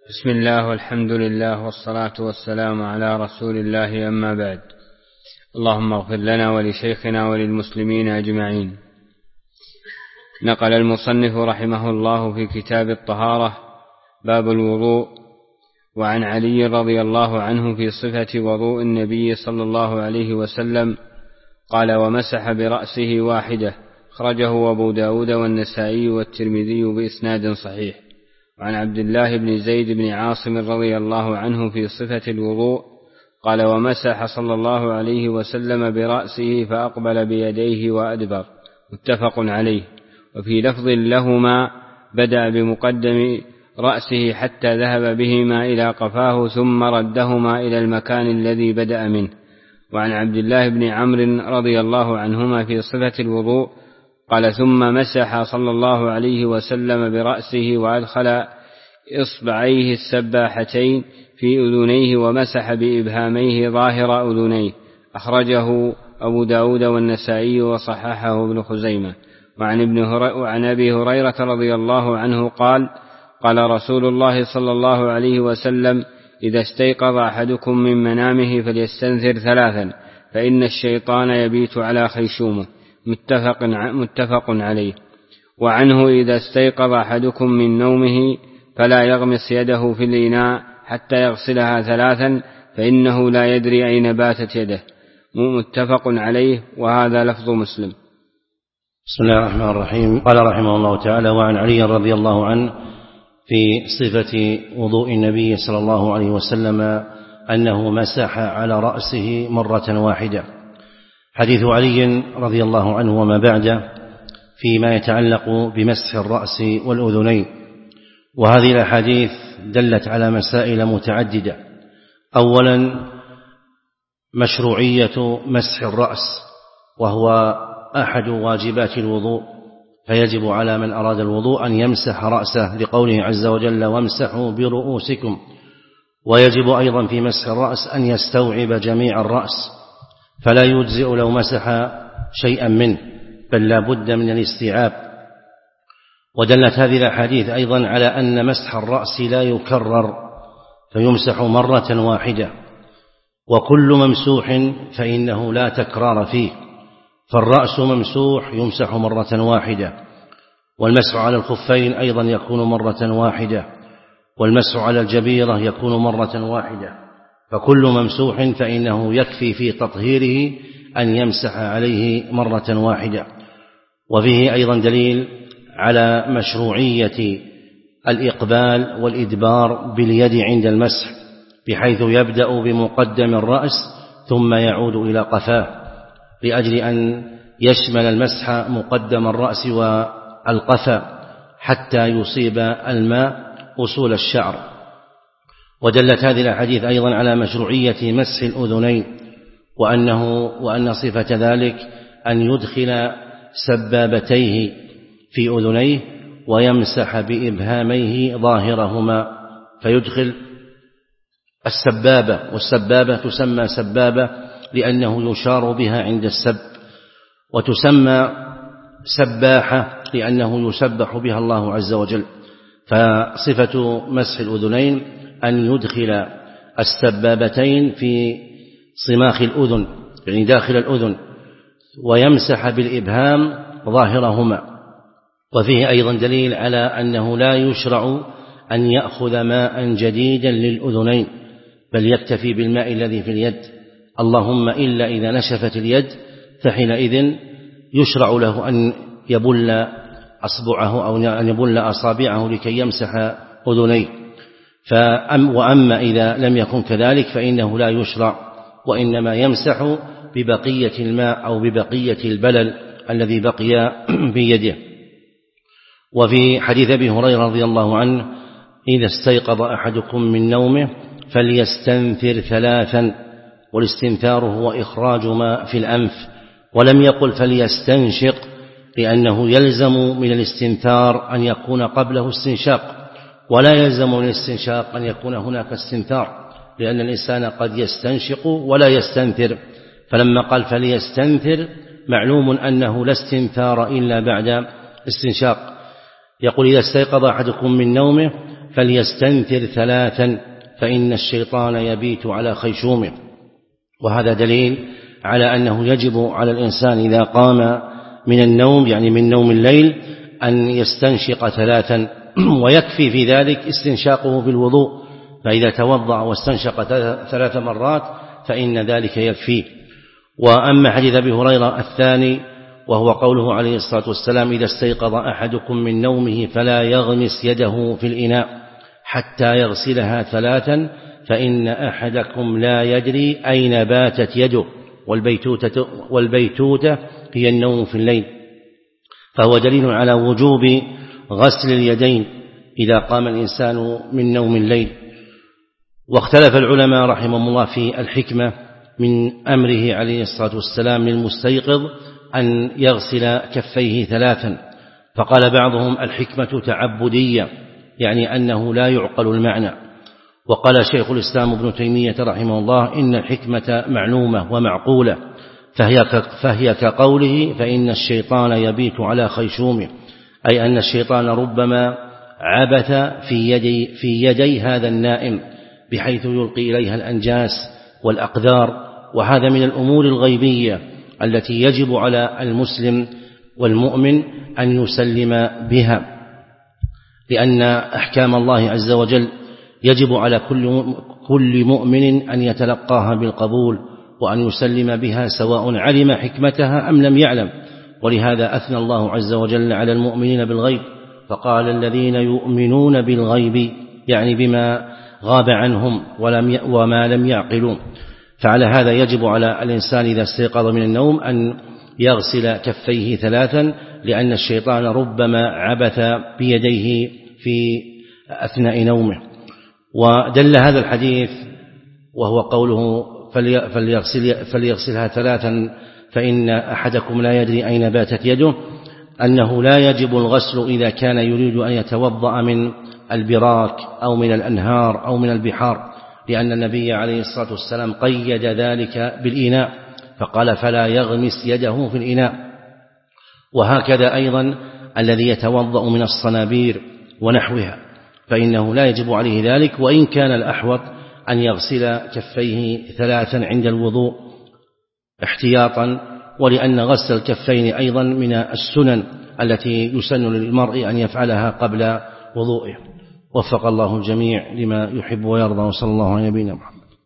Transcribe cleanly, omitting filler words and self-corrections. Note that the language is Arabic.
بسم الله والحمد لله والصلاة والسلام على رسول الله، أما بعد. اللهم اغفر لنا ولشيخنا وللمسلمين أجمعين. نقل المصنف رحمه الله في كتاب الطهارة باب الوضوء، وعن علي رضي الله عنه في صفة وضوء النبي صلى الله عليه وسلم قال: ومسح برأسه واحدة، أخرجه أبو داود والنسائي والترمذي بإسناد صحيح. وعن عبد الله بن زيد بن عاصم رضي الله عنه في صفة الوضوء قال: ومسح صلى الله عليه وسلم برأسه فأقبل بيديه وأدبر، متفق عليه. وفي لفظ لهما: بدأ بمقدم رأسه حتى ذهب بهما إلى قفاه ثم ردهما إلى المكان الذي بدأ منه. وعن عبد الله بن عمرو رضي الله عنهما في صفة الوضوء قال: ثم مسح صلى الله عليه وسلم برأسه وأدخل إصبعيه السباحتين في أذنيه ومسح بإبهاميه ظاهر أذنيه، أخرجه أبو داود والنسائي وصححه ابن خزيمة. وعن أبي هريرة رضي الله عنه قال: قال رسول الله صلى الله عليه وسلم: إذا استيقظ أحدكم من منامه فليستنثر ثلاثا، فإن الشيطان يبيت على خيشومه، متفق عليه. وعنه: إذا استيقظ أحدكم من نومه فلا يغمس يده في الإناء حتى يغسلها ثلاثا، فإنه لا يدري أين باتت يده، متفق عليه. وهذا لفظ مسلم. بسم الله الرحمن الرحيم. قال رحمه الله تعالى: وعن علي رضي الله عنه في صفة وضوء النبي صلى الله عليه وسلم أنه مسح على رأسه مرة واحدة. حديث علي رضي الله عنه وما بعده فيما يتعلق بمسح الرأس والأذنين، وهذه الأحاديث دلت على مسائل متعددة. أولا، مشروعية مسح الرأس، وهو أحد واجبات الوضوء، فيجب على من أراد الوضوء أن يمسح رأسه لقوله عز وجل: وامسحوا برؤوسكم. ويجب أيضا في مسح الرأس أن يستوعب جميع الرأس، فلا يجزئ لو مسح شيئا منه، بل لا بد من الاستيعاب. ودلت هذه الأحاديث أيضا على أن مسح الرأس لا يكرر، فيمسح مرة واحدة، وكل ممسوح فإنه لا تكرار فيه، فالرأس ممسوح يمسح مرة واحدة، والمسح على الخفين أيضا يكون مرة واحدة، والمسح على الجبيرة يكون مرة واحدة، فكل ممسوح فإنه يكفي في تطهيره أن يمسح عليه مرة واحدة. وفيه أيضا دليل على مشروعية الإقبال والإدبار باليد عند المسح، بحيث يبدأ بمقدم الرأس ثم يعود إلى قفاه، لأجل أن يشمل المسح مقدم الرأس والقفا حتى يصيب الماء أصول الشعر. ودلت هذه الأحاديث أيضا على مشروعية مسح الأذنين، وأن صفة ذلك أن يدخل سبابتيه في أذنيه ويمسح بإبهاميه ظاهرهما، فيدخل السبابة، والسبابة تسمى سبابة لأنه يشار بها عند السب، وتسمى سباحة لأنه يسبح بها الله عز وجل. فصفة مسح الأذنين أن يدخل السبابتين في صماخ الأذن، يعني داخل الأذن، ويمسح بالإبهام ظاهرهما. وفيه أيضا دليل على أنه لا يشرع أن يأخذ ماء جديدا للأذنين، بل يكتفي بالماء الذي في اليد، اللهم إلا إذا نشفت اليد، فحينئذ يشرع له أن يبل أصبعه أو أن يبل أصابعه لكي يمسح أذنيه. وأما إذا لم يكن كذلك فإنه لا يشرع، وإنما يمسح ببقية الماء أو ببقية البلل الذي بقي بيده. وفي حديث أبي هريرة رضي الله عنه: إذا استيقظ أحدكم من نومه فليستنثر ثلاثا، والاستنثار هو إخراج ما في الأنف، ولم يقل فليستنشق، لأنه يلزم من الاستنثار أن يكون قبله استنشاق، ولا يلزم من الاستنشاق أن يكون هناك استنثار، لأن الإنسان قد يستنشق ولا يستنثر. فلما قال فليستنثر معلوم أنه لا استنثار إلا بعد استنشاق. يقول: إذا استيقظ أحدكم من نومه فليستنثر 3 فإن الشيطان يبيت على خيشومه. وهذا دليل على أنه يجب على الإنسان إذا قام من النوم يعني من نوم الليل أن يستنشق 3، ويكفي في ذلك استنشاقه بالوضوء، فإذا توضأ واستنشق 3 مرات فإن ذلك يكفي. وأما حديث أبي هريرة الثاني وهو قوله عليه الصلاة والسلام: إذا استيقظ أحدكم من نومه فلا يغمس يده في الإناء حتى يغسلها 3 فإن أحدكم لا يدري أين باتت يده، والبيتوتة هي النوم في الليل، فهو دليل على وجوب غسل اليدين إذا قام الإنسان من نوم الليل. واختلف العلماء رحمهم الله في الحكمة من أمره عليه الصلاة والسلام للمستيقظ أن يغسل كفيه 3، فقال بعضهم الحكمة تعبدية، يعني أنه لا يعقل المعنى. وقال شيخ الإسلام ابن تيمية رحمه الله إن الحكمة معلومة ومعقولة، فهي كقوله: فإن الشيطان يبيت على خيشومه، أي أن الشيطان ربما عبث في يدي هذا النائم بحيث يلقي إليها الأنجاس والأقدار، وهذا من الأمور الغيبية التي يجب على المسلم والمؤمن أن يسلم بها، لأن أحكام الله عز وجل يجب على كل مؤمن أن يتلقاها بالقبول وأن يسلم بها سواء علم حكمتها أم لم يعلم. ولهذا أثنى الله عز وجل على المؤمنين بالغيب فقال: الذين يؤمنون بالغيب، يعني بما غاب عنهم وما لم يعقلون. فعلى هذا يجب على الإنسان إذا استيقظ من النوم أن يغسل كفيه 3، لأن الشيطان ربما عبث بيديه في أثناء نومه. ودل هذا الحديث وهو قوله: فليغسلها 3 فإن أحدكم لا يدري أين باتت يده، أنه لا يجب الغسل إذا كان يريد أن يتوضأ من البراك أو من الأنهار أو من البحار، لأن النبي عليه الصلاة والسلام قيد ذلك بالإناء فقال: فلا يغمس يده في الإناء. وهكذا أيضا الذي يتوضأ من الصنابير ونحوها فإنه لا يجب عليه ذلك، وإن كان الأحوط أن يغسل كفيه 3 عند الوضوء احتياطا، ولأن غسل الكفين أيضا من السنن التي يسن للمرء أن يفعلها قبل وضوئه. وفق الله الجميع لما يحب ويرضى، وصلى الله على نبينا محمد.